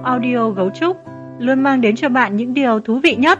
audio Gấu Trúc luôn mang đến cho bạn những điều thú vị nhất.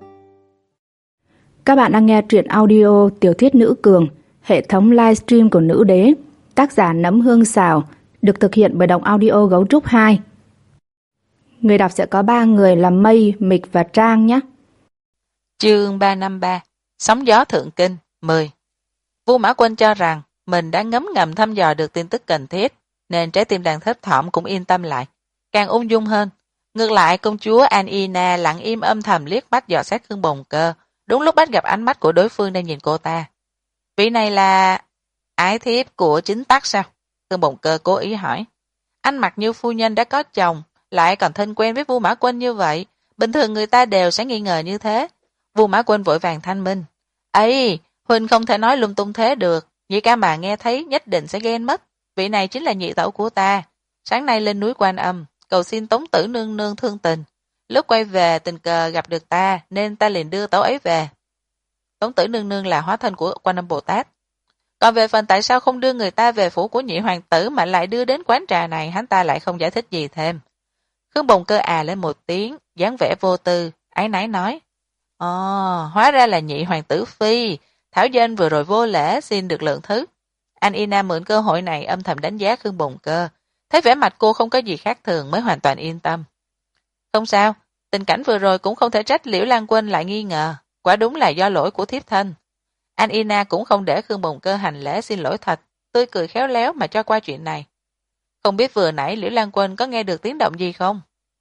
Các bạn đang nghe truyện audio Tiểu thuyết nữ cường, hệ thống livestream của Nữ Đế, tác giả Nấm Hương Xào, được thực hiện bởi Đọc Audio Gấu Trúc 2. Người đọc sẽ có 3 người là Mây, Mịch và Trang nhé. Chương 353 Sóng gió thượng kinh 10. Vu Mã Quân cho rằng mình đã ngấm ngầm thăm dò được tin tức cần thiết, nên trái tim đang thấp thỏm cũng yên tâm lại, càng ung dung hơn. Ngược lại, công chúa Anina lặng im âm thầm liếc mắt dò xét Khương Bồng Cơ, đúng lúc bắt gặp ánh mắt của đối phương đang nhìn cô ta. Vị này là ái thiếp của chính tắc sao? Khương Bồng Cơ cố ý hỏi. Anh mặc như phu nhân đã có chồng, lại còn thân quen với Vu Mã Quân như vậy, bình thường người ta đều sẽ nghi ngờ như thế. Vu Mã Quân vội vàng thanh minh. Ấy, huynh không thể nói lung tung thế được, nhị ca mà nghe thấy nhất định sẽ ghen mất. Vị này chính là nhị tẩu của ta. Sáng nay lên núi Quan Âm, cầu xin Tống Tử nương nương thương tình. Lúc quay về tình cờ gặp được ta, nên ta liền đưa tẩu ấy về. Tống Tử nương nương là hóa thân của Quan Âm Bồ Tát. Còn về phần tại sao không đưa người ta về phủ của nhị hoàng tử mà lại đưa đến quán trà này, hắn ta lại không giải thích gì thêm. Khương Bồng Cơ lên một tiếng, dáng vẻ vô tư, áy náy nói. Hóa ra là nhị hoàng tử phi, Thảo Dân vừa rồi vô lễ xin được lượng thứ. Anina mượn cơ hội này âm thầm đánh giá Khương Bồng Cơ, thấy vẻ mặt cô không có gì khác thường mới hoàn toàn yên tâm. Không sao, tình cảnh vừa rồi cũng không thể trách Liễu Lan Quân lại nghi ngờ, quả đúng là do lỗi của thiếp thân. Anina cũng không để Khương Bồng Cơ hành lễ xin lỗi thật, tươi cười khéo léo mà cho qua chuyện này. Không biết vừa nãy Liễu Lan Quân có nghe được tiếng động gì không?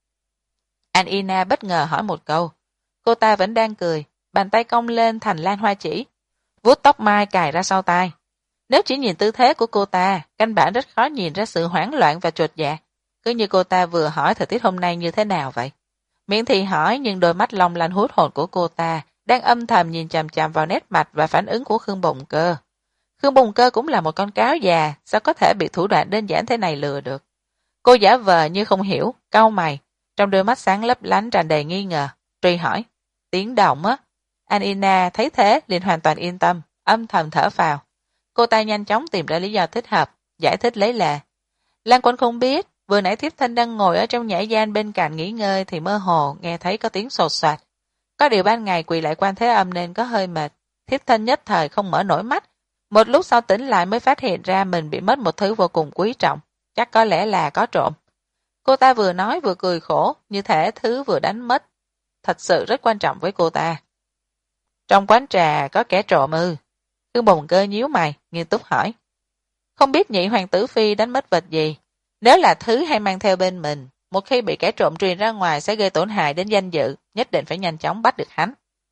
Anina bất ngờ hỏi một câu. Cô ta vẫn đang cười, bàn tay cong lên thành lan hoa chỉ, vuốt tóc mai cài ra sau tai. Nếu chỉ nhìn tư thế của cô ta, căn bản rất khó nhìn ra sự hoảng loạn và chột dạ, cứ như cô ta vừa hỏi thời tiết hôm nay như thế nào vậy. Miệng thì hỏi nhưng đôi mắt long lanh hút hồn của cô ta đang âm thầm nhìn chằm chằm vào nét mặt và phản ứng của Khương Bồng Cơ. Khương Bồng Cơ cũng là một con cáo già, sao có thể bị thủ đoạn đơn giản thế này lừa được. Cô giả vờ như không hiểu, cau mày, trong đôi mắt sáng lấp lánh tràn đầy nghi ngờ, truy hỏi. Tiếng động á? Anina thấy thế liền hoàn toàn yên tâm, âm thầm thở phào. Cô ta nhanh chóng tìm ra lý do thích hợp, giải thích lấy lệ. Lan Quân không biết, vừa nãy thiếp thân đang ngồi ở trong nhã gian bên cạnh nghỉ ngơi thì mơ hồ nghe thấy có tiếng sột soạt. Có điều ban ngày quỳ lại Quan Thế Âm nên có hơi mệt, thiếp thân nhất thời không mở nổi mắt. Một lúc sau tỉnh lại mới phát hiện ra mình bị mất một thứ vô cùng quý trọng, chắc có lẽ là có trộm. Cô ta vừa nói vừa cười khổ, như thể thứ vừa đánh mất thật sự rất quan trọng với cô ta. Trong quán trà có kẻ trộm ư? Khương Bồng Cơ nhíu mày, nghiêm túc hỏi. Không biết nhị hoàng tử phi đánh mất vật gì. Nếu là thứ hay mang theo bên mình, một khi bị kẻ trộm truyền ra ngoài sẽ gây tổn hại đến danh dự, nhất định phải nhanh chóng bắt được hắn.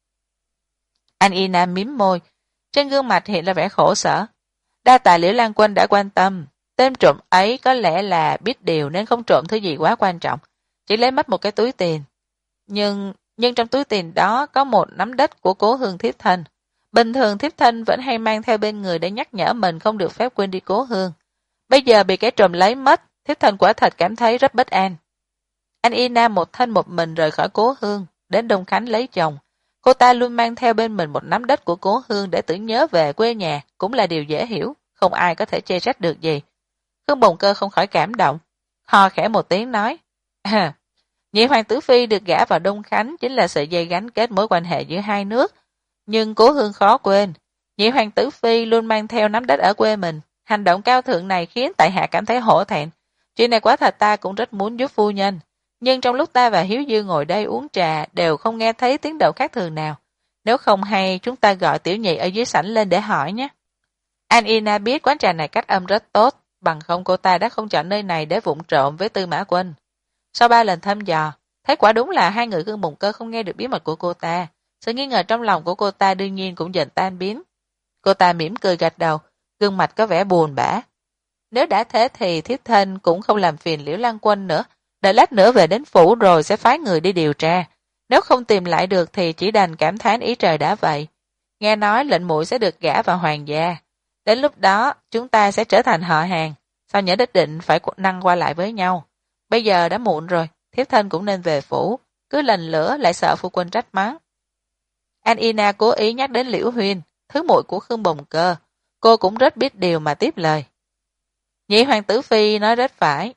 Anina mím môi, trên gương mặt hiện ra vẻ khổ sở. Đa tạ Liễu Lan Quân đã quan tâm, tên trộm ấy có lẽ là biết điều nên không trộm thứ gì quá quan trọng, chỉ lấy mất một cái túi tiền. Nhưng trong túi tiền đó có một nắm đất của cố hương thiếp thân. Bình thường thiếp thân vẫn hay mang theo bên người để nhắc nhở mình không được phép quên đi cố hương. Bây giờ bị kẻ trộm lấy mất, thiếp thân quả thật cảm thấy rất bất an. Anina một thân một mình rời khỏi cố hương, đến Đông Khánh lấy chồng. Cô ta luôn mang theo bên mình một nắm đất của cố hương để tưởng nhớ về quê nhà, cũng là điều dễ hiểu, không ai có thể chê trách được gì. Khương Bồng Cơ không khỏi cảm động, ho khẽ một tiếng nói. Nhị hoàng tử phi được gả vào Đông Khánh chính là sợi dây gắn kết mối quan hệ giữa hai nước. Nhưng cố hương khó quên, nhị hoàng tử phi luôn mang theo nắm đất ở quê mình. Hành động cao thượng này khiến tại hạ cảm thấy hổ thẹn. Chuyện này quả thật ta cũng rất muốn giúp phu nhân. Nhưng trong lúc ta và Hiếu Dư ngồi đây uống trà đều không nghe thấy tiếng động khác thường nào. Nếu không hay chúng ta gọi tiểu nhị ở dưới sảnh lên để hỏi nhé. Anina biết quán trà này cách âm rất tốt, bằng không cô ta đã không chọn nơi này để vụng trộm với Tư Mã Quân. Sau 3 lần thăm dò, thấy quả đúng là hai người Khương Bồng Cơ không nghe được bí mật của cô ta. Sự nghi ngờ trong lòng của cô ta đương nhiên cũng dần tan biến. Cô ta mỉm cười gật đầu, gương mặt có vẻ buồn bã. Nếu đã thế thì thiếp thân cũng không làm phiền Liễu Lan Quân nữa, đợi lát nữa về đến phủ rồi sẽ phái người đi điều tra. Nếu không tìm lại được thì chỉ đành cảm thán ý trời đã vậy. Nghe nói lệnh muội sẽ được gả vào hoàng gia. Đến lúc đó chúng ta sẽ trở thành họ hàng, sao nhớ nhất định phải năng qua lại với nhau. Bây giờ đã muộn rồi, thiếp thân cũng nên về phủ, cứ lần lữa lại sợ phu quân trách mắng. Anina cố ý nhắc đến Liễu Huyên, thứ muội của Khương Bồng Cơ. Cô cũng rất biết điều mà tiếp lời. Nhị hoàng tử phi nói rất phải.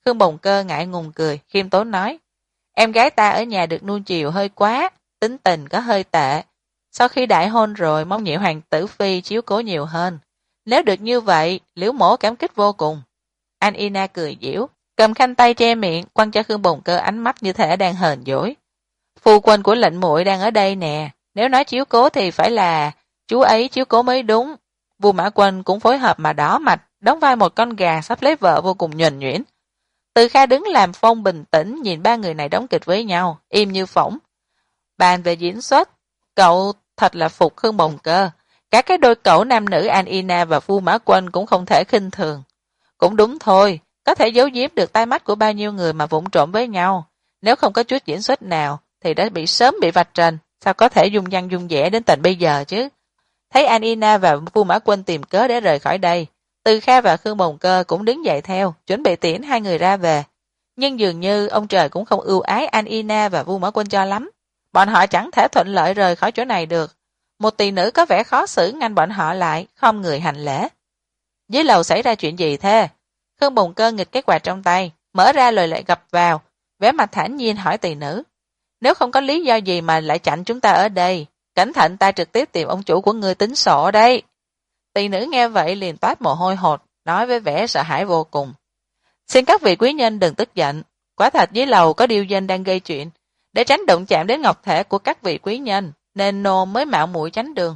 Khương Bồng Cơ ngại ngùng cười, khiêm tốn nói, em gái ta ở nhà được nuông chiều hơi quá, tính tình có hơi tệ. Sau khi đại hôn rồi mong nhị hoàng tử phi chiếu cố nhiều hơn. Nếu được như vậy, Liễu mổ cảm kích vô cùng. An Ina cười giễu, cầm khăn tay che miệng, quăng cho Khương Bồng Cơ ánh mắt như thể đang hờn dỗi. Phu quân của lệnh muội đang ở đây nè, nếu nói chiếu cố thì phải là chú ấy chiếu cố mới đúng. Vua Mã Quân cũng phối hợp mà đỏ mặt, đóng vai một con gà sắp lấy vợ vô cùng nhuần nhuyễn. Từ Kha đứng làm phông bình tĩnh nhìn ba người này đóng kịch với nhau, im như phỗng. Bàn về diễn xuất, cậu thật là phục Khương Bồng Cơ. Cả cái đôi cẩu nam nữ An Ina và Vua Mã Quân cũng không thể khinh thường. Cũng đúng thôi, có thể giấu giếm được tai mắt của bao nhiêu người mà vụng trộm với nhau. Nếu không có chút diễn xuất nào, thì đã sớm bị vạch trần, sao có thể dung dăng dung dẻ đến tận bây giờ chứ. Thấy An Ina và Vua Mã Quân tìm cớ để rời khỏi đây, Từ Kha và Khương Bồng Cơ cũng đứng dậy theo, chuẩn bị tiễn hai người ra về. Nhưng dường như ông trời cũng không ưu ái An Ina và Vua Mã Quân cho lắm. Bọn họ chẳng thể thuận lợi rời khỏi chỗ này được. Một tỳ nữ có vẻ khó xử ngăn bọn họ lại, không người hành lễ. Dưới lầu xảy ra chuyện gì thế? Khương Bồng Cơ nghịch cái quạt trong tay, mở ra lời lại gập vào, vẻ mặt thản nhiên hỏi tỳ nữ. Nếu không có lý do gì mà lại chặn chúng ta ở đây, cẩn thận ta trực tiếp tìm ông chủ của ngươi tính sổ đây. Tỳ nữ nghe vậy liền toát mồ hôi hột, nói với vẻ sợ hãi vô cùng. Xin các vị quý nhân đừng tức giận, quả thật dưới lầu có điêu dân đang gây chuyện, để tránh động chạm đến ngọc thể của các vị quý nhân, nên nô mới mạo muội tránh đường.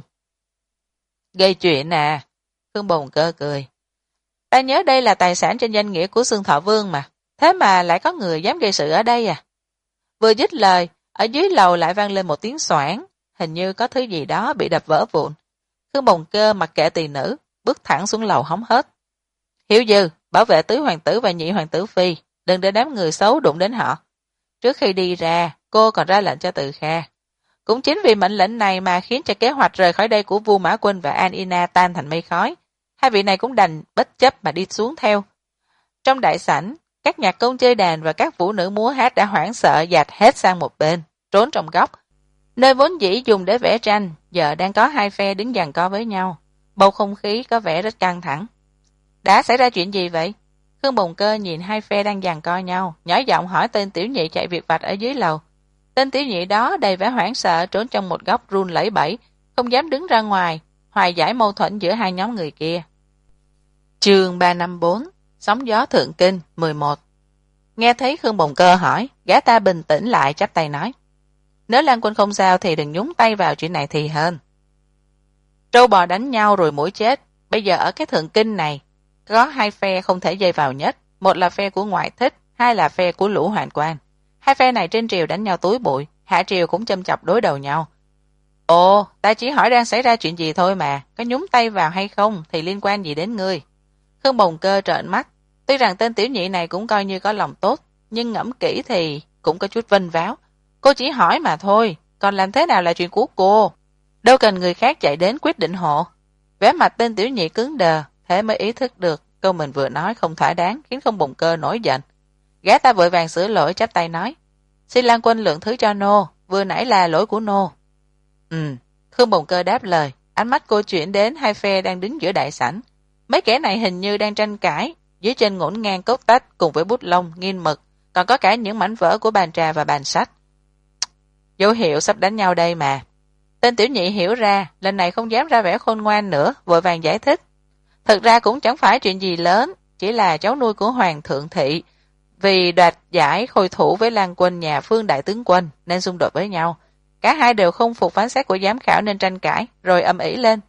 Gây chuyện à? Khương Bồng Cơ cười. Ta nhớ đây là tài sản trên danh nghĩa của Xương Thọ Vương mà, thế mà lại có người dám gây sự ở đây à? Vừa dứt lời, ở dưới lầu lại vang lên một tiếng xoảng, hình như có thứ gì đó bị đập vỡ vụn. Khương Bồng Cơ mặc kệ tỳ nữ, bước thẳng xuống lầu hóng hớt. Hiểu Dư, bảo vệ tứ hoàng tử và nhị hoàng tử phi, đừng để đám người xấu đụng đến họ. Trước khi đi ra, cô còn ra lệnh cho Từ Kha. Cũng chính vì mệnh lệnh này mà khiến cho kế hoạch rời khỏi đây của Vua Mã Quân và An Ina tan thành mây khói. Hai vị này cũng đành bất chấp mà đi xuống theo. Trong đại sảnh, các nhạc công chơi đàn và các vũ nữ múa hát đã hoảng sợ dạt hết sang một bên, trốn trong góc. Nơi vốn dĩ dùng để vẽ tranh, giờ đang có hai phe đứng giằng co với nhau. Bầu không khí có vẻ rất căng thẳng. Đã xảy ra chuyện gì vậy? Khương Bồng Cơ nhìn hai phe đang giằng co nhau, nhỏ giọng hỏi tên tiểu nhị chạy việc vặt ở dưới lầu. Tên tiểu nhị đó đầy vẻ hoảng sợ trốn trong một góc run lẩy bẩy, không dám đứng ra ngoài, hòa giải mâu thuẫn giữa hai nhóm người kia. Chương 354, Sóng gió thượng kinh 11. Nghe thấy Khương Bồng Cơ hỏi, gã ta bình tĩnh lại chắp tay nói. Nếu Lan Quân không sao thì đừng nhúng tay vào chuyện này thì hơn. Trâu bò đánh nhau rồi mũi chết, bây giờ ở cái thượng kinh này, có hai phe không thể dây vào nhất, một là phe của ngoại thích, hai là phe của lũ hoạn quan. Hai phe này trên triều đánh nhau túi bụi, hạ triều cũng châm chọc đối đầu nhau. Ồ, ta chỉ hỏi đang xảy ra chuyện gì thôi mà, có nhúng tay vào hay không thì liên quan gì đến ngươi. Khương Bồng Cơ trợn mắt, tuy rằng tên tiểu nhị này cũng coi như có lòng tốt, nhưng ngẫm kỹ thì cũng có chút vênh váo. Cô chỉ hỏi mà thôi, còn làm thế nào là chuyện của cô. Đâu cần người khác chạy đến quyết định hộ. Vẻ mặt tên tiểu nhị cứng đờ, thế mới ý thức được câu mình vừa nói không thỏa đáng, khiến Khương Bồng Cơ nổi giận. Gã ta vội vàng sửa lỗi chắp tay nói, xin Lan Quân lượng thứ cho nô, vừa nãy là lỗi của nô. Khương Bồng Cơ đáp lời, ánh mắt cô chuyển đến hai phe đang đứng giữa đại sảnh. Mấy kẻ này hình như đang tranh cãi, dưới chân ngổn ngang cốc tách cùng với bút lông, nghiên mực, còn có cả những mảnh vỡ của bàn trà và bàn sách. Dấu hiệu sắp đánh nhau đây mà. Tên tiểu nhị hiểu ra, lần này không dám ra vẻ khôn ngoan nữa, vội vàng giải thích. Thực ra cũng chẳng phải chuyện gì lớn, chỉ là cháu nuôi của Hoàng thượng thị, vì đoạt giải khôi thủ với Lan Quân nhà Phương đại tướng quân nên xung đột với nhau. Cả hai đều không phục phán xét của giám khảo nên tranh cãi, rồi ầm ĩ lên.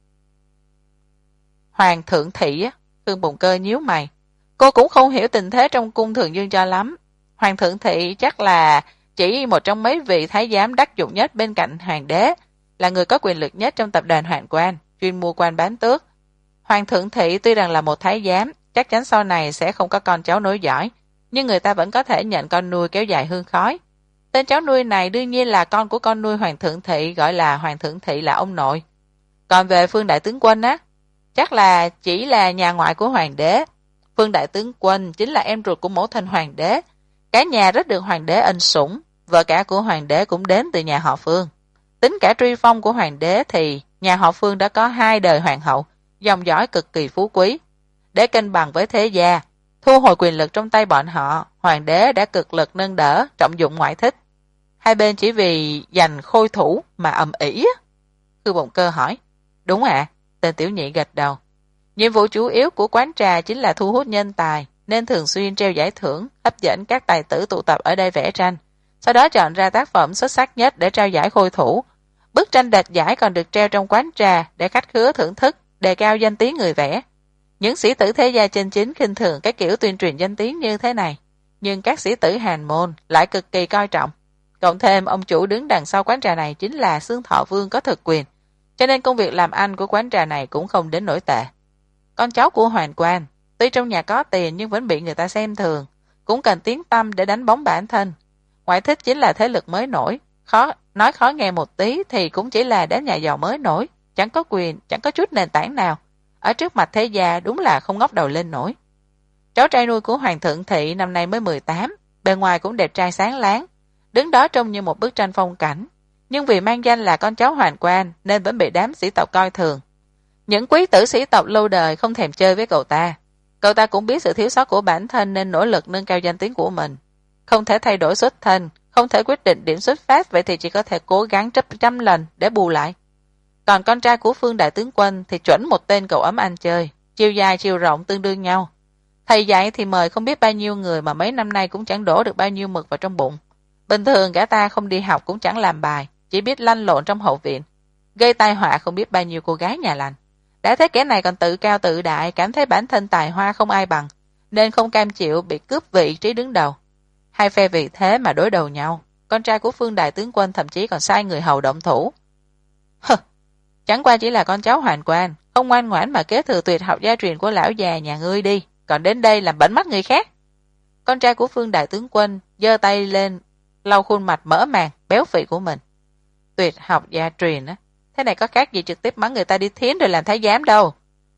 Hoàng thượng thị á, Khương Bồng Cơ nhíu mày. Cô cũng không hiểu tình thế trong cung Thường Dương cho lắm. Hoàng thượng thị chắc là chỉ một trong mấy vị thái giám đắc dụng nhất bên cạnh hoàng đế, là người có quyền lực nhất trong tập đoàn Hoàng quan, chuyên mua quan bán tước. Hoàng thượng thị tuy rằng là một thái giám, chắc chắn sau này sẽ không có con cháu nối dõi, nhưng người ta vẫn có thể nhận con nuôi kéo dài hương khói. Tên cháu nuôi này đương nhiên là con của con nuôi Hoàng thượng thị, gọi là Hoàng thượng thị là ông nội. Còn về Phương đại tướng quân á, chắc là chỉ là nhà ngoại của hoàng đế. Phương đại tướng quân chính là em ruột của mẫu thân hoàng đế. Cả nhà rất được hoàng đế ân sủng, vợ cả của hoàng đế cũng đến từ nhà họ Phương. Tính cả truy phong của hoàng đế thì nhà họ Phương đã có 2 đời hoàng hậu, dòng dõi cực kỳ phú quý. Để cân bằng với thế gia, Thu hồi quyền lực trong tay bọn họ, hoàng đế đã cực lực nâng đỡ, trọng dụng Ngoại Thích. Hai bên chỉ vì giành khôi thủ mà ầm ĩ. Khư Bồn Cơ hỏi. Đúng ạ, tên tiểu nhị gật đầu. Nhiệm vụ chủ yếu của quán trà chính là thu hút nhân tài, nên thường xuyên treo giải thưởng, hấp dẫn các tài tử tụ tập ở đây vẽ tranh. Sau đó chọn ra tác phẩm xuất sắc nhất để trao giải khôi thủ. Bức tranh đạt giải còn được treo trong quán trà để khách khứa thưởng thức, đề cao danh tiếng người vẽ. Những sĩ tử thế gia chân chính khinh thường cái kiểu tuyên truyền danh tiếng như thế này, nhưng các sĩ tử hàn môn lại cực kỳ coi trọng. Cộng thêm ông chủ đứng đằng sau quán trà này chính là Xương Thọ Vương có thực quyền, cho nên công việc làm ăn của quán trà này cũng không đến nổi tệ. Con cháu của Hoàng Quan, tuy trong nhà có tiền nhưng vẫn bị người ta xem thường, cũng cần tiếng tăm để đánh bóng bản thân. Ngoại Thích chính là thế lực mới nổi, nói khó nghe một tí thì cũng chỉ là đám nhà giàu mới nổi, chẳng có quyền, chẳng có chút nền tảng nào. Ở trước mặt thế gia đúng là không ngóc đầu lên nổi. Cháu trai nuôi của Hoàng Thượng Thị năm nay mới 18, bề ngoài cũng đẹp trai sáng láng, đứng đó trông như một bức tranh phong cảnh, nhưng vì mang danh là con cháu Hoàng Quan nên vẫn bị đám sĩ tộc coi thường. Những quý tử sĩ tộc lâu đời không thèm chơi với cậu ta. Cậu ta cũng biết sự thiếu sót của bản thân nên nỗ lực nâng cao danh tiếng của mình. Không thể thay đổi xuất thân, không thể quyết định điểm xuất phát, vậy thì chỉ có thể cố gắng gấp trăm lần để bù lại. Còn con trai của Phương đại tướng quân thì chuẩn một tên cậu ấm ăn chơi, chiều dài chiều rộng tương đương nhau. Thầy dạy thì mời không biết bao nhiêu người mà mấy năm nay cũng chẳng đổ được bao nhiêu mực vào trong bụng. Bình thường gã ta không đi học cũng chẳng làm bài, chỉ biết lăn lộn trong hậu viện, gây tai họa không biết bao nhiêu cô gái nhà lành. Đã thấy kẻ này còn tự cao tự đại, cảm thấy bản thân tài hoa không ai bằng, nên không cam chịu bị cướp vị trí đứng đầu. Hai phe vì thế mà đối đầu nhau. Con trai của Phương đại tướng quân thậm chí còn sai người hầu động thủ. Chẳng qua chỉ là con cháu Hoàng Quan, không ngoan ngoãn mà kế thừa tuyệt học gia truyền của lão già nhà ngươi đi, còn đến đây làm bẩn mắt người khác. Con trai của Phương đại tướng quân giơ tay lên lau khuôn mặt mỡ màng béo phì của mình. Tuyệt học gia truyền á, thế này có khác gì trực tiếp mắng người ta đi thiến rồi làm thái giám đâu.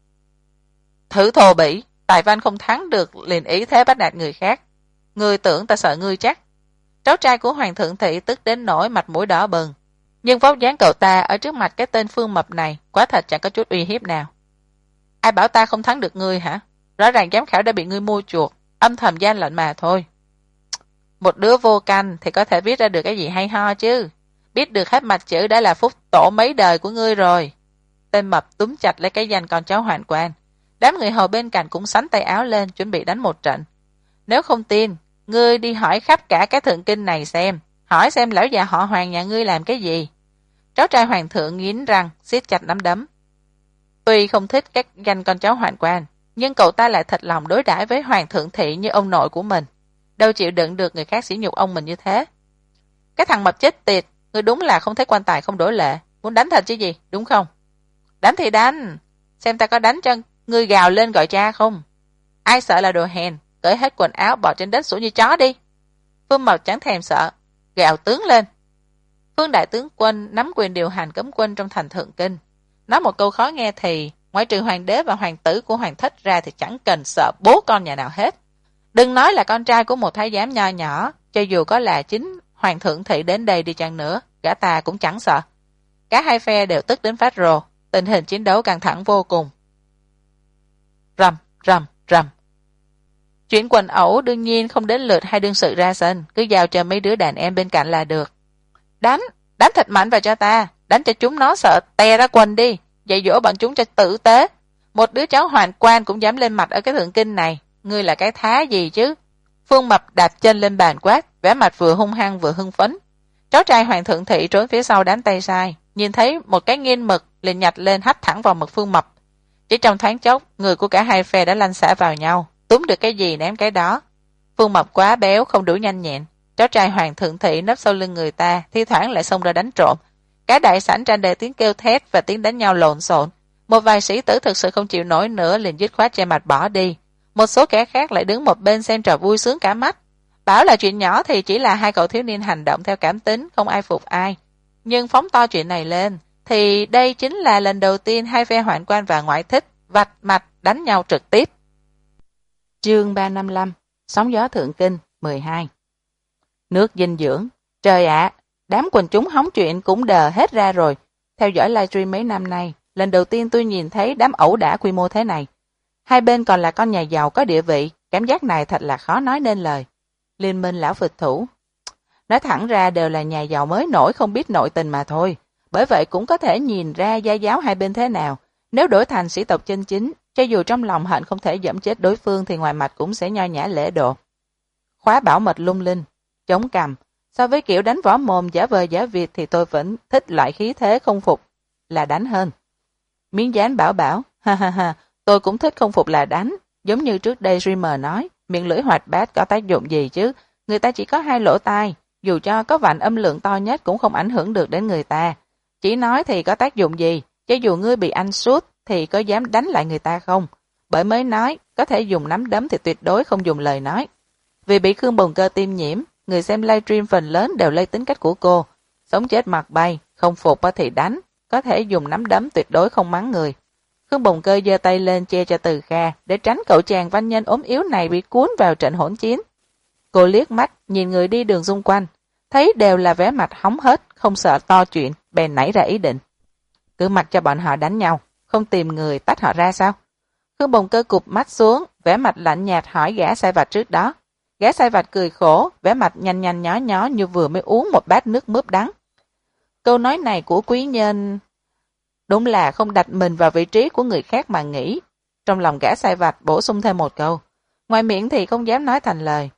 Thử thô bỉ, tài văn không thắng được liền ý thế bắt nạt người khác. Ngươi tưởng ta sợ ngươi chắc. Cháu trai của Hoàng Thượng Thị tức đến nỗi mặt mũi đỏ bừng, nhưng vóc dáng cậu ta ở trước mặt cái tên Phương Mập này quả thật chẳng có chút uy hiếp nào. Ai bảo ta không thắng được ngươi hả? Rõ ràng giám khảo đã bị ngươi mua chuộc, âm thầm gian lận mà thôi. Một đứa vô canh thì có thể viết ra được cái gì hay ho chứ. Biết được hết mặt chữ đã là phúc tổ mấy đời của ngươi rồi. Tên Mập túm chặt lấy cái danh con cháu Hoàng Quan. Đám người hầu bên cạnh cũng xắn tay áo lên chuẩn bị đánh một trận. Nếu không tin, ngươi đi hỏi khắp cả cái thượng kinh này xem, hỏi xem lão già họ Hoàng nhà ngươi làm cái gì. Cháu trai Hoàng thượng nghiến răng siết chặt nắm đấm. Tuy không thích các danh con cháu Hoàng Quan, nhưng cậu ta lại thật lòng đối đãi với Hoàng Thượng Thị như ông nội của mình, đâu chịu đựng được người khác sỉ nhục ông mình như thế. Cái thằng Mập chết tiệt, ngươi đúng là không thấy quan tài không đổ lệ, muốn đánh thật chứ gì, đúng không? Đánh thì đánh, xem ta có đánh cho ngươi gào lên gọi cha không. Ai sợ là đồ hèn, cởi hết quần áo bỏ trên đất sủa như chó đi. Phương Mập chẳng thèm sợ, gào tướng lên. Phương đại tướng quân nắm quyền điều hành cấm quân trong thành Thượng Kinh. Nói một câu khó nghe thì, ngoại trừ hoàng đế và hoàng tử của Hoàng Thích ra thì chẳng cần sợ bố con nhà nào hết. Đừng nói là con trai của một thái giám nho nhỏ, cho dù có là chính Hoàng Thượng Thị đến đây đi chăng nữa, gã ta cũng chẳng sợ. Cả hai phe đều tức đến phát rồ, tình hình chiến đấu căng thẳng vô cùng. Rầm, rầm, rầm. Chuyện quần ẩu đương nhiên không đến lượt hai đương sự ra sân, cứ giao cho mấy đứa đàn em bên cạnh là được. Đánh thật mạnh vào cho ta, đánh cho chúng nó sợ te ra quần đi, dạy dỗ bọn chúng cho tử tế. Một đứa cháu Hoàng Quan cũng dám lên mặt ở cái Thượng Kinh này, ngươi là cái thá gì chứ? Phương Mập đạp chân lên bàn quát, vẻ mặt vừa hung hăng vừa hưng phấn. Cháu trai Hoàng Thượng Thị trốn phía sau đám tay sai, nhìn thấy một cái nghiên mực liền nhặt lên hất thẳng vào mực Phương Mập. Chỉ trong thoáng chốc, người của cả hai phe đã lăn xả vào nhau, túm được cái gì ném cái đó. Phương Mập quá béo không đủ nhanh nhẹn, cháu trai Hoàng Thượng Thị nấp sau lưng người ta, thi thoảng lại xông ra đánh trộm. Cả đại sảnh tràn đầy tiếng kêu thét và tiếng đánh nhau lộn xộn. Một vài sĩ tử thực sự không chịu nổi nữa liền dứt khoát che mặt bỏ đi. Một số kẻ khác lại đứng một bên xem trò vui sướng cả mắt. Bảo là chuyện nhỏ thì chỉ là hai cậu thiếu niên hành động theo cảm tính, không ai phục ai. Nhưng phóng to chuyện này lên, thì đây chính là lần đầu tiên hai phe Hoàng Quan và Ngoại Thích vạch mặt đánh nhau trực tiếp. Chương 355, Sóng gió Thượng Kinh 12. Nước dinh dưỡng. Trời ạ, đám quần chúng hóng chuyện cũng đờ hết ra rồi. Theo dõi livestream mấy năm nay, lần đầu tiên tôi nhìn thấy đám ẩu đả quy mô thế này. Hai bên còn là con nhà giàu có địa vị, Cảm giác này thật là khó nói nên lời. Liên minh lão phịch thủ. Nói thẳng ra đều là nhà giàu mới nổi không biết nội tình mà thôi. Bởi vậy cũng có thể nhìn ra gia giáo hai bên thế nào. Nếu đổi thành sĩ tộc chân chính, cho dù trong lòng hận không thể giẫm chết đối phương thì ngoài mặt cũng sẽ nho nhã lễ độ. Khóa bảo mật lung linh, chống cằm. So với kiểu đánh võ mồm giả vờ giả vịt thì tôi vẫn thích loại khí thế không phục là đánh hơn. Miếng dán bảo bảo, ha ha ha, tôi cũng thích không phục là đánh. Giống như trước đây Dreamer nói, miệng lưỡi hoạt bát có tác dụng gì chứ, người ta chỉ có 2 lỗ tai, dù cho có vành âm lượng to nhất cũng không ảnh hưởng được đến người ta. Chỉ nói thì có tác dụng gì, cho dù ngươi bị anh sút thì có dám đánh lại người ta không? Bởi mới nói, có thể dùng nắm đấm thì tuyệt đối không dùng lời nói. Vì bị Khương Bồng Cơ tiêm nhiễm, người xem livestream phần lớn đều lấy tính cách của cô. Sống chết mặt bay, không phục thì đánh, có thể dùng nắm đấm tuyệt đối không mắng người. Khương Bồng Cơ giơ tay lên che cho Từ Kha để tránh cậu chàng văn nhân ốm yếu này bị cuốn vào trận hỗn chiến. Cô liếc mắt nhìn người đi đường xung quanh, thấy đều là vẻ mặt hóng hớt, không sợ to chuyện, bèn nảy ra ý định. Cứ mặc cho bọn họ đánh nhau, không tìm người tách họ ra sao? Khương Bồng Cơ cụp mắt xuống, vẻ mặt lạnh nhạt hỏi gã sai vặt trước đó. Gã sai vặt cười khổ, vẻ mặt nhanh nhanh nhó nhó như vừa mới uống một bát nước mướp đắng. Câu nói này của quý nhân đúng là không đặt mình vào vị trí của người khác mà nghĩ. Trong lòng gã sai vặt bổ sung thêm một câu, ngoài miệng thì không dám nói thành lời.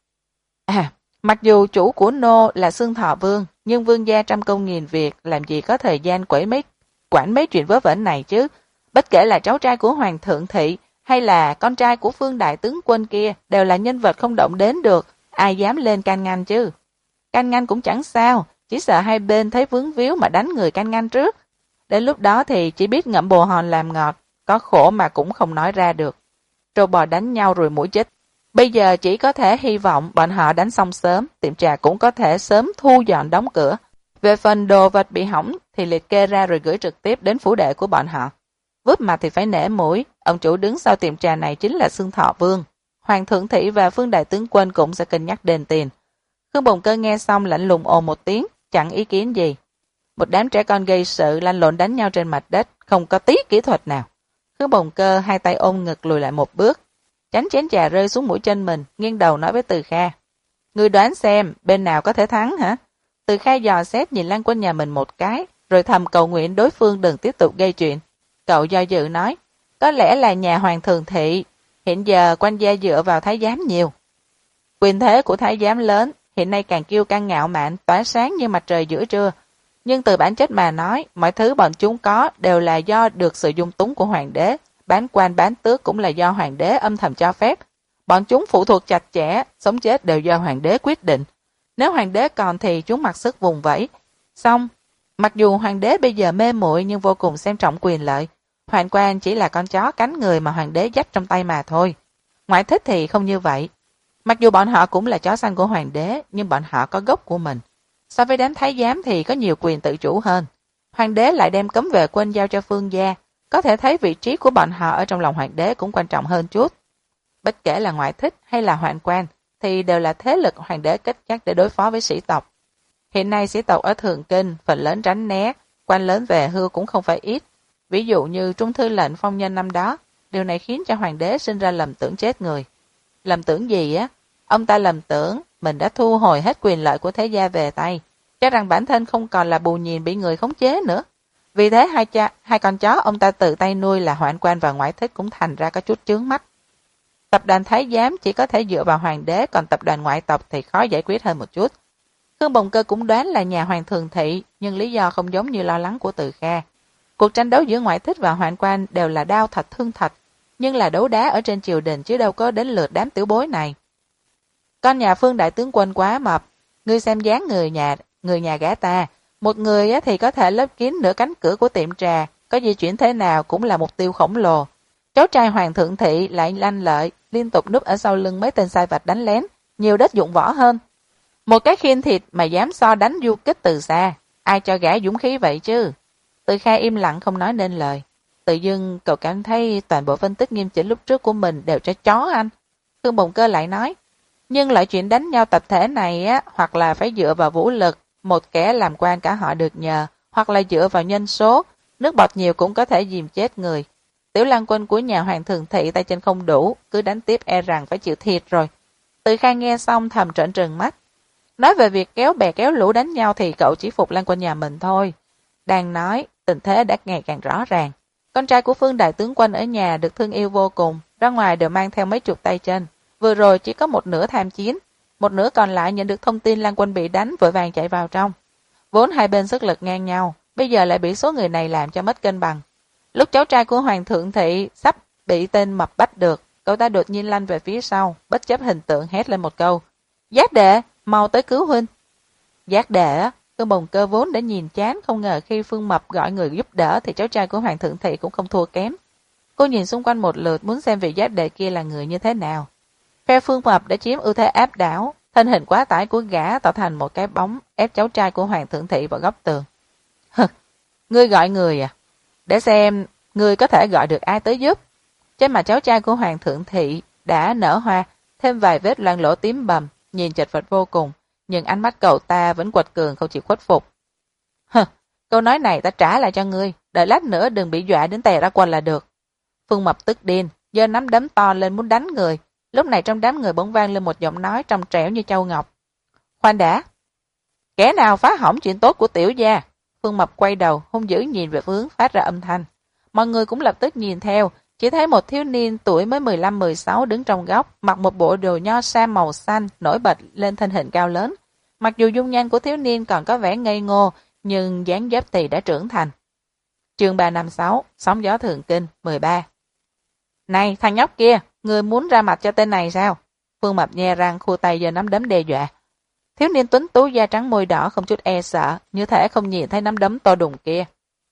Mặc dù chủ của nô là Xương Thọ Vương, nhưng vương gia trăm công nghìn việc, làm gì có thời gian quản mấy chuyện vớ vẩn này chứ. Bất kể là cháu trai của Hoàng thượng thị hay là con trai của Phương đại tướng quân kia, đều là nhân vật không động đến được, ai dám lên can ngăn chứ. Can ngăn cũng chẳng sao, chỉ sợ hai bên thấy vướng víu mà đánh người can ngăn trước. Đến lúc đó thì chỉ biết ngậm bồ hòn làm ngọt, có khổ mà cũng không nói ra được. Trâu bò đánh nhau rồi mũi chết. Bây giờ chỉ có thể hy vọng bọn họ đánh xong sớm, tiệm trà cũng có thể sớm thu dọn đóng cửa. Về phần đồ vật bị hỏng thì liệt kê ra rồi gửi trực tiếp đến phủ đệ của bọn họ. Vứt mặt thì phải nể mũi, ông chủ đứng sau tiệm trà này chính là Xương Thọ Vương. Hoàng thượng thị và Phương đại tướng quân cũng sẽ cân nhắc đền tiền. Khương Bồng Cơ nghe xong lạnh lùng ồ một tiếng, chẳng ý kiến gì. Một đám trẻ con gây sự lăn lộn đánh nhau trên mặt đất, không có tí kỹ thuật nào. Khương Bồng Cơ hai tay ôm ngực lùi lại một bước, tránh chén trà rơi xuống mũi chân mình, nghiêng đầu nói với Từ Kha. Ngươi đoán xem, bên nào có thể thắng hả? Từ Kha dò xét nhìn Lan Quân nhà mình một cái, rồi thầm cầu nguyện đối phương đừng tiếp tục gây chuyện. Cậu do dự nói, có lẽ là nhà Hoàng thượng thị, hiện giờ quan gia dựa vào thái giám nhiều. Quyền thế của thái giám lớn, hiện nay càng kiêu căng ngạo mạn, tỏa sáng như mặt trời giữa trưa. Nhưng từ bản chất mà nói, mọi thứ bọn chúng có đều là do được sự dung túng của hoàng đế, bán quan bán tước cũng là do hoàng đế âm thầm cho phép. Bọn chúng phụ thuộc chặt chẽ, sống chết đều do hoàng đế quyết định. Nếu hoàng đế còn thì chúng mặc sức vùng vẫy. Xong, mặc dù hoàng đế bây giờ mê muội nhưng vô cùng xem trọng quyền lợi, Hoàng quan chỉ là con chó cắn người mà hoàng đế dắt trong tay mà thôi. Ngoại thích thì không như vậy. Mặc dù bọn họ cũng là chó săn của hoàng đế, nhưng bọn họ có gốc của mình. So với đám thái giám thì có nhiều quyền tự chủ hơn. Hoàng đế lại đem cấm vệ quân giao cho Phương gia, có thể thấy vị trí của bọn họ ở trong lòng hoàng đế cũng quan trọng hơn chút. Bất kể là ngoại thích hay là hoạn quan, thì đều là thế lực hoàng đế kết chắc để đối phó với sĩ tộc. Hiện nay sĩ tộc ở Thượng Kinh phần lớn tránh né, quan lớn về hưu cũng không phải ít. Ví dụ như Trung thư lệnh Phong Nhân năm đó, điều này khiến cho hoàng đế sinh ra lầm tưởng chết người. Lầm tưởng gì á? Ông ta lầm tưởng mình đã thu hồi hết quyền lợi của thế gia về tay, cho rằng bản thân không còn là bù nhìn bị người khống chế nữa. Vì thế hai con chó ông ta tự tay nuôi là hoạn quan và ngoại thích cũng thành ra có chút chướng mắt. Tập đoàn thái giám chỉ có thể dựa vào hoàng đế, còn tập đoàn ngoại tộc thì khó giải quyết hơn một chút. Khương Bồng Cơ cũng đoán là nhà hoàng thường thị, nhưng lý do không giống như lo lắng của Từ Kha. Cuộc tranh đấu giữa ngoại thích và hoạn quan đều là đao thạch thương thạch, nhưng là đấu đá ở trên triều đình chứ đâu có đến lượt đám tiểu bối này. Con nhà Phương đại tướng quân quá mập, ngươi xem dáng người nhà gã ta, một người thì có thể lấp kín nửa cánh cửa của tiệm trà, có di chuyển thế nào cũng là mục tiêu khổng lồ. Cháu trai hoàng thượng thị lại lanh lợi, liên tục núp ở sau lưng mấy tên sai vặt đánh lén, nhiều đất dụng võ hơn. Một cái khiên thịt mà dám so đánh du kích từ xa, ai cho gã dũng khí vậy chứ? Từ Kha im lặng không nói nên lời. Tự dưng cậu cảm thấy toàn bộ phân tích nghiêm chỉnh lúc trước của mình đều cho chó anh. Khương Bồng Cơ lại nói, nhưng loại chuyện đánh nhau tập thể này á, hoặc là phải dựa vào vũ lực, một kẻ làm quan cả họ được nhờ, hoặc là dựa vào nhân số, nước bọt nhiều cũng có thể dìm chết người. Tiểu Lan Quân của nhà Hoàng Thường Thị tay chân không đủ, cứ đánh tiếp e rằng phải chịu thiệt rồi. Từ Khang nghe xong thầm trợn trừng mắt. Nói về việc kéo bè kéo lũ đánh nhau thì cậu chỉ phục Lan Quân nhà mình thôi. Đang nói, tình thế đã ngày càng rõ ràng. Con trai của Phương đại tướng quân ở nhà được thương yêu vô cùng, ra ngoài đều mang theo mấy chục tay chân. Vừa rồi chỉ có một nửa tham chiến, một nửa còn lại nhận được thông tin Lan Quân bị đánh vội vàng chạy vào trong. Vốn hai bên sức lực ngang nhau, bây giờ lại bị số người này làm cho mất cân bằng. Lúc cháu trai của Hoàng Thượng Thị sắp bị tên mập bắt được, cậu ta đột nhiên lăn về phía sau, bất chấp hình tượng hét lên một câu. Giác đệ, mau tới cứu huynh. Giác đệ á, Phương Bồng Cơ vốn đã nhìn chán, không ngờ khi Phương Mập gọi người giúp đỡ thì cháu trai của Hoàng Thượng Thị cũng không thua kém. Cô nhìn xung quanh một lượt muốn xem vị giác đệ kia là người như thế nào. Phe Phương Mập đã chiếm ưu thế áp đảo, thân hình quá tải của gã tạo thành một cái bóng ép cháu trai của Hoàng Thượng Thị vào góc tường. Hừ, ngươi gọi người à? Để xem ngươi có thể gọi được ai tới giúp. Trên mặt cháu trai của Hoàng Thượng Thị đã nở hoa, thêm vài vết loang lỗ tím bầm, nhìn chật vật vô cùng, nhưng ánh mắt cậu ta vẫn quật cường không chịu khuất phục. Hừ, câu nói này ta trả lại cho ngươi, đợi lát nữa đừng bị dọa đến tè ra quần là được. Phương Mập tức điên, giơ nắm đấm to lên muốn đánh người. Lúc này trong đám người bỗng vang lên một giọng nói trong trẻo như châu ngọc. Khoan đã, kẻ nào phá hỏng chuyện tốt của tiểu gia? Phương Mập quay đầu, hung dữ nhìn về hướng phát ra âm thanh. Mọi người cũng lập tức nhìn theo, chỉ thấy một thiếu niên tuổi mới 15-16 đứng trong góc, mặc một bộ đồ nho sam màu xanh, nổi bật lên thân hình cao lớn. Mặc dù dung nhan của thiếu niên còn có vẻ ngây ngô, nhưng dáng dấp thì đã trưởng thành. Chương 356, Sóng gió thường kinh, 13. Này, thằng nhóc kia, ngươi muốn ra mặt cho tên này sao? Phương Mập nhe răng khua tay giơ nắm đấm đe dọa. Thiếu niên tuấn tú da trắng môi đỏ không chút e sợ, như thể không nhìn thấy nắm đấm to đùng kia.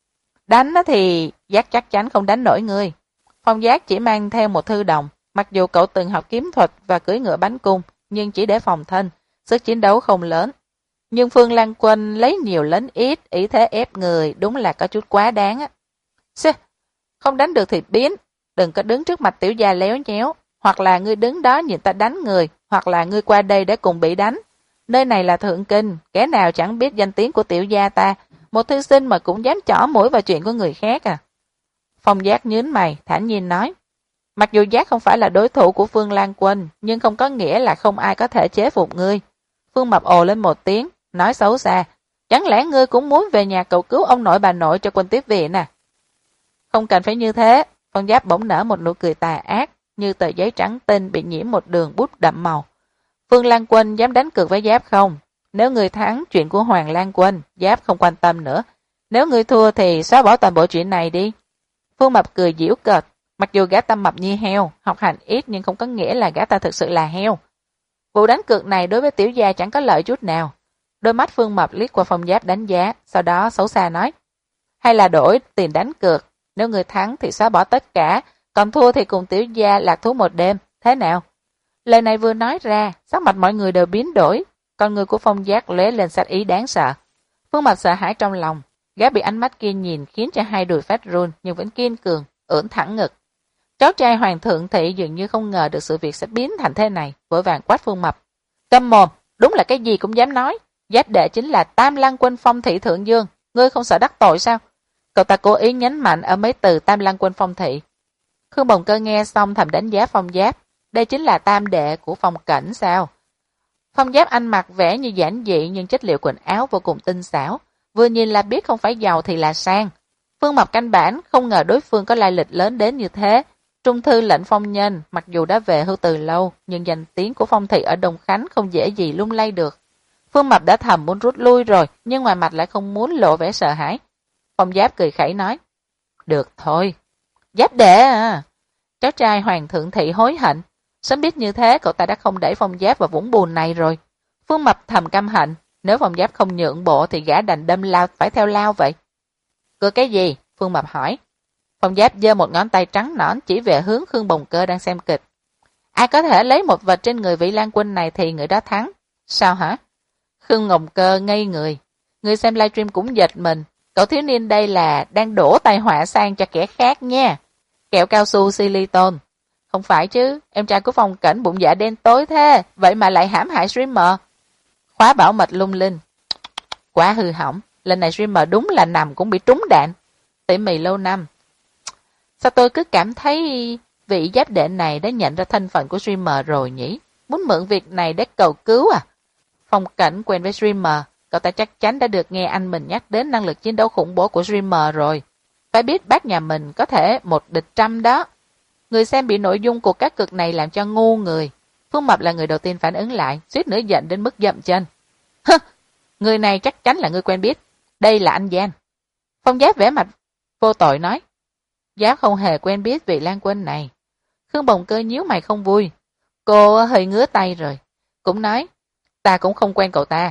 Đánh thì Giác chắc chắn không đánh nổi ngươi. Phong Giác chỉ mang theo một thư đồng, mặc dù cậu từng học kiếm thuật và cưỡi ngựa bắn cung, nhưng chỉ để phòng thân, sức chiến đấu không lớn. Nhưng Phương Lan Quân lấy nhiều lấn ít, ý thế ép người, đúng là có chút quá đáng á. Xê, không đánh được thì biến, đừng có đứng trước mặt tiểu gia léo nhéo, hoặc là ngươi đứng đó nhìn ta đánh người, hoặc là ngươi qua đây để cùng bị đánh. Nơi này là Thượng Kinh, kẻ nào chẳng biết danh tiếng của tiểu gia ta, một thư sinh mà cũng dám chỏ mũi vào chuyện của người khác à. Phong Giác nhướng mày, thản nhiên nói. Mặc dù Giác không phải là đối thủ của Phương Lan Quân, nhưng không có nghĩa là không ai có thể chế phục ngươi. Phương Mập ồ lên một tiếng, nói xấu xa. Chẳng lẽ ngươi cũng muốn về nhà cầu cứu ông nội bà nội cho quân tiếp viện à? Không cần phải như thế. Phong Giáp bỗng nở một nụ cười tà ác, như tờ giấy trắng tinh bị nhiễm một đường bút đậm màu. Phương Lan Quân dám đánh cược với Giáp không? Nếu ngươi thắng chuyện của Hoàng Lan Quân, Giáp không quan tâm nữa. Nếu ngươi thua thì xóa bỏ toàn bộ chuyện này đi. Phương Mập cười giễu cợt, mặc dù gã ta mập như heo, học hành ít nhưng không có nghĩa là gã ta thực sự là heo. Vụ đánh cược này đối với tiểu gia chẳng có lợi chút nào. Đôi mắt Phương Mập liếc qua Phong Giáp đánh giá, sau đó xấu xa nói. Hay là đổi tiền đánh cược, nếu người thắng thì xóa bỏ tất cả, còn thua thì cùng tiểu gia lạc thú một đêm, thế nào? Lời này vừa nói ra, sắc mặt mọi người đều biến đổi, con người của Phong Giác lóe lên sát ý đáng sợ. Phương Mập sợ hãi trong lòng, gã bị ánh mắt kia nhìn khiến cho hai đùi phát run nhưng vẫn kiên cường, ưỡn thẳng ngực. Cháu trai Hoàng Thượng Thị dường như không ngờ được sự việc sẽ biến thành thế này, vội vàng quát Phương Mập. Câm mồm, đúng là cái gì cũng dám nói. Giáp đệ chính là Tam Lăng Quân Phong Thị Thượng Dương, ngươi không sợ đắc tội sao? Cậu ta cố ý nhấn mạnh ở mấy từ Tam Lăng Quân Phong Thị. Khương Bồng Cơ nghe xong thầm đánh giá Phong Giáp, đây chính là tam đệ của Phong Cảnh sao? Phong Giáp ăn mặc vẻ như giản dị nhưng chất liệu quần áo vô cùng tinh xảo, vừa nhìn là biết không phải giàu thì là sang. Phương Mập căn bản không ngờ đối phương có lai lịch lớn đến như thế. Trung thư lệnh Phong Nhân, mặc dù đã về hưu từ lâu, nhưng danh tiếng của Phong Thị ở Đông Khánh không dễ gì lung lay được. Phương Mập đã thầm muốn rút lui rồi, nhưng ngoài mặt lại không muốn lộ vẻ sợ hãi. Phong Giáp cười khẩy nói, được thôi. Giáp đệ à. Cháu trai Hoàng Thượng Thị hối hận. Sớm biết như thế, cậu ta đã không đẩy Phong Giáp vào vũng bùn này rồi. Phương Mập thầm căm hận, nếu Phong Giáp không nhượng bộ thì gã đành đâm lao phải theo lao vậy. Cười cái gì? Phương Mập hỏi. Phong Giáp giơ một ngón tay trắng nõn chỉ về hướng Khương Bồng Cơ đang xem kịch. Ai có thể lấy một vật trên người vị Lan Quân này thì người đó thắng. Sao hả? Khương Bồng Cơ ngây người. Người xem livestream cũng giật mình. Cậu thiếu niên đây là đang đổ tai họa sang cho kẻ khác nha. Kẹo cao su silicon. Không phải chứ, em trai của Phong Cảnh bụng dạ đen tối thế, vậy mà lại hãm hại streamer. Khóa bảo mật lung linh. Quá hư hỏng, lần này streamer đúng là nằm cũng bị trúng đạn. Tỉ mỉ lâu năm. Sao tôi cứ cảm thấy vị giáp đệ này đã nhận ra thân phận của streamer rồi nhỉ? Muốn mượn việc này để cầu cứu à? Phong Cảnh quen với streamer, cậu ta chắc chắn đã được nghe anh mình nhắc đến năng lực chiến đấu khủng bố của streamer rồi. Phải biết bác nhà mình có thể 1 địch 100 đó. Người xem bị nội dung của các cực này làm cho ngu người. Phương Mập là người đầu tiên phản ứng lại, suýt nữa giận đến mức dậm chân. Hơ, người này chắc chắn là người quen biết. Đây là anh Giang. Phong Giáp vẻ mặt vô tội nói. Giáp không hề quen biết vị Lan Quân này. Khương Bồng Cơ nhíu mày không vui. Cô hơi ngứa tay rồi. Cũng nói, ta cũng không quen cậu ta.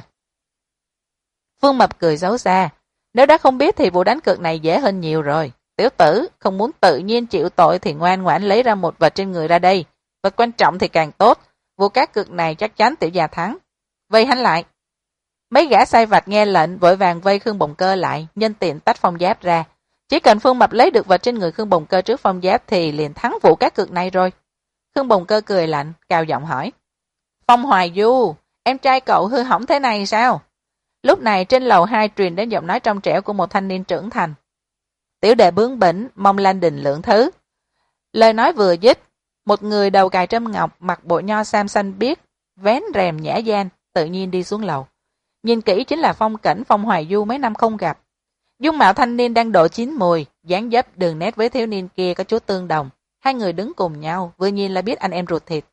Phương Mập cười xấu xa. Nếu đã không biết thì vụ đánh cược này dễ hơn nhiều rồi. Tiểu tử, không muốn tự nhiên chịu tội thì ngoan ngoãn lấy ra một vật trên người ra đây. Vật quan trọng thì càng tốt. Vụ cá cược này chắc chắn tiểu gia thắng. Vây hắn lại. Mấy gã sai vặt nghe lệnh vội vàng vây Khương Bồng Cơ lại, nhân tiện tách Phong Giáp ra. Chỉ cần Phương Mập lấy được vật trên người Khương Bồng Cơ trước Phong Giáp thì liền thắng vụ cá cược này rồi. Khương Bồng Cơ cười lạnh, cao giọng hỏi. Phong Hoài Du, em trai cậu hư hỏng thế này sao? Lúc này trên lầu 2 truyền đến giọng nói trong trẻo của một thanh niên trưởng thành. Tiểu đệ bướng bỉnh, mong Lan Đình lượng thứ. Lời nói vừa dứt, một người đầu cài trâm ngọc mặc bộ nho sam xanh biếc, vén rèm nhã gian, tự nhiên đi xuống lầu. Nhìn kỹ chính là Phong Cảnh, Phong Hoài Du mấy năm không gặp. Dung mạo thanh niên đang độ chín mùi, dáng dấp đường nét với thiếu niên kia có chút tương đồng. Hai người đứng cùng nhau, vừa nhìn là biết anh em ruột thịt.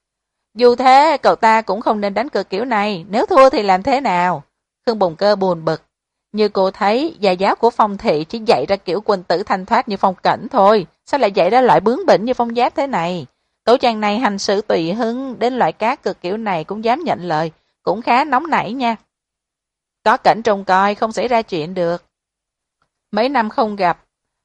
Dù thế, cậu ta cũng không nên đánh cược kiểu này, nếu thua thì làm thế nào? Khương Bồng Cơ buồn bực. Như cô thấy, gia giáo của Phong Thị chỉ dạy ra kiểu quân tử thanh thoát như Phong Cảnh thôi, sao lại dạy ra loại bướng bỉnh như Phong Giáp thế này? Tổ chàng này hành sự tùy hứng, đến loại cá cược kiểu này cũng dám nhận lời, cũng khá nóng nảy nha. Có Cảnh trông coi, không xảy ra chuyện được. Mấy năm không gặp,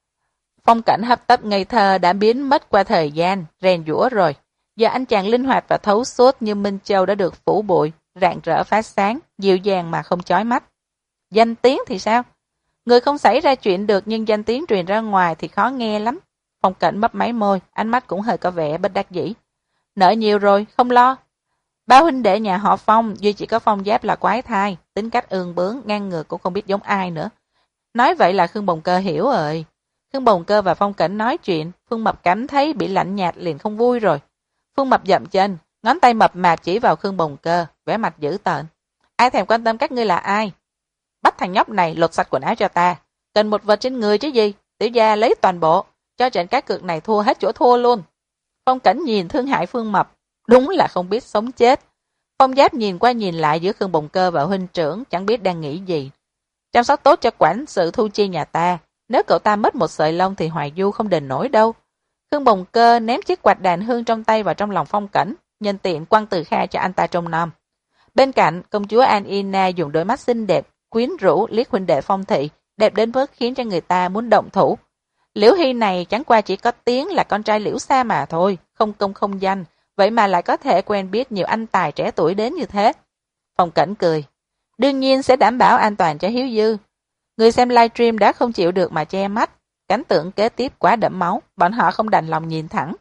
Phong Cảnh hấp tấp ngây thơ đã biến mất qua thời gian, rèn giũa rồi. Giờ anh chàng linh hoạt và thấu suốt như Minh Châu đã được phủ bụi, rạng rỡ phát sáng, dịu dàng mà không chói mắt. Danh tiếng thì sao? Người không xảy ra chuyện được nhưng danh tiếng truyền ra ngoài thì khó nghe lắm. Phong Cảnh mấp máy môi, ánh mắt cũng hơi có vẻ bất đắc dĩ. Nợ nhiều rồi, không lo. Ba huynh đệ nhà họ Phong, duy chỉ có Phong Giáp là quái thai, tính cách ương bướng, ngang ngược cũng không biết giống ai nữa. Nói vậy là Khương Bồng Cơ hiểu rồi. Khương Bồng Cơ và Phong Cảnh nói chuyện, Phương Mập cảm thấy bị lạnh nhạt liền không vui rồi. Phương Mập dậm chân, ngón tay mập mạp chỉ vào Khương Bồng Cơ, vẻ mặt dữ tợn. Ai thèm quan tâm các ngươi là ai? Bắt thằng nhóc này lột sạch quần áo cho ta. Cần một vật trên người chứ gì? Tiểu gia lấy toàn bộ, cho trận cá cược này thua hết chỗ thua luôn. Phong Cảnh nhìn thương hại Phương Mập, đúng là không biết sống chết. Phong Giáp nhìn qua nhìn lại giữa Khương Bồng Cơ và huynh trưởng, chẳng biết đang nghĩ gì. Chăm sóc tốt cho quản sự Thu Chi nhà ta, nếu cậu ta mất một sợi lông thì Hoài Du không đền nổi đâu. Khương Bồng Cơ ném chiếc quạt đàn hương trong tay vào trong lòng Phong Cảnh, nhân tiện quăng từ kha cho anh ta trông nom. Bên cạnh, công chúa An Ina dùng đôi mắt xinh đẹp, quyến rũ liếc huynh đệ Phong Thị, đẹp đến mức khiến cho người ta muốn động thủ. Liễu Hy này chẳng qua chỉ có tiếng là con trai Liễu Sa mà thôi, không công không danh, vậy mà lại có thể quen biết nhiều anh tài trẻ tuổi đến như thế. Phong Cảnh cười. Đương nhiên sẽ đảm bảo an toàn cho Hiếu Dư. Người xem livestream đã không chịu được mà che mắt. Cảnh tượng kế tiếp quá đẫm máu, bọn họ không đành lòng nhìn thẳng.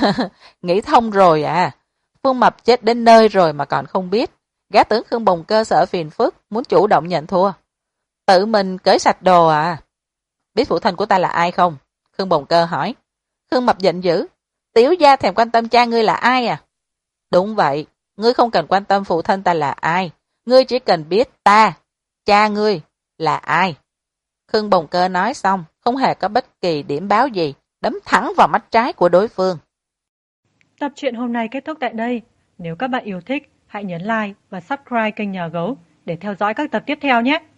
Nghĩ thông rồi à. Phương Mập chết đến nơi rồi mà còn không biết. Gã tưởng Khương Bồng Cơ sợ phiền phức, muốn chủ động nhận thua. Tự mình cởi sạch đồ à. Biết phụ thân của ta là ai không? Khương Bồng Cơ hỏi. Khương Mập giận dữ. Tiểu gia thèm quan tâm cha ngươi là ai à? Đúng vậy, ngươi không cần quan tâm phụ thân ta là ai. Ngươi chỉ cần biết ta, cha ngươi, là ai. Khương Bồng Cơ nói xong, không hề có bất kỳ điểm báo gì, đấm thẳng vào mắt trái của đối phương. Tập truyện hôm nay kết thúc tại đây. Nếu các bạn yêu thích, hãy nhấn like và subscribe kênh Nhà Gấu để theo dõi các tập tiếp theo nhé.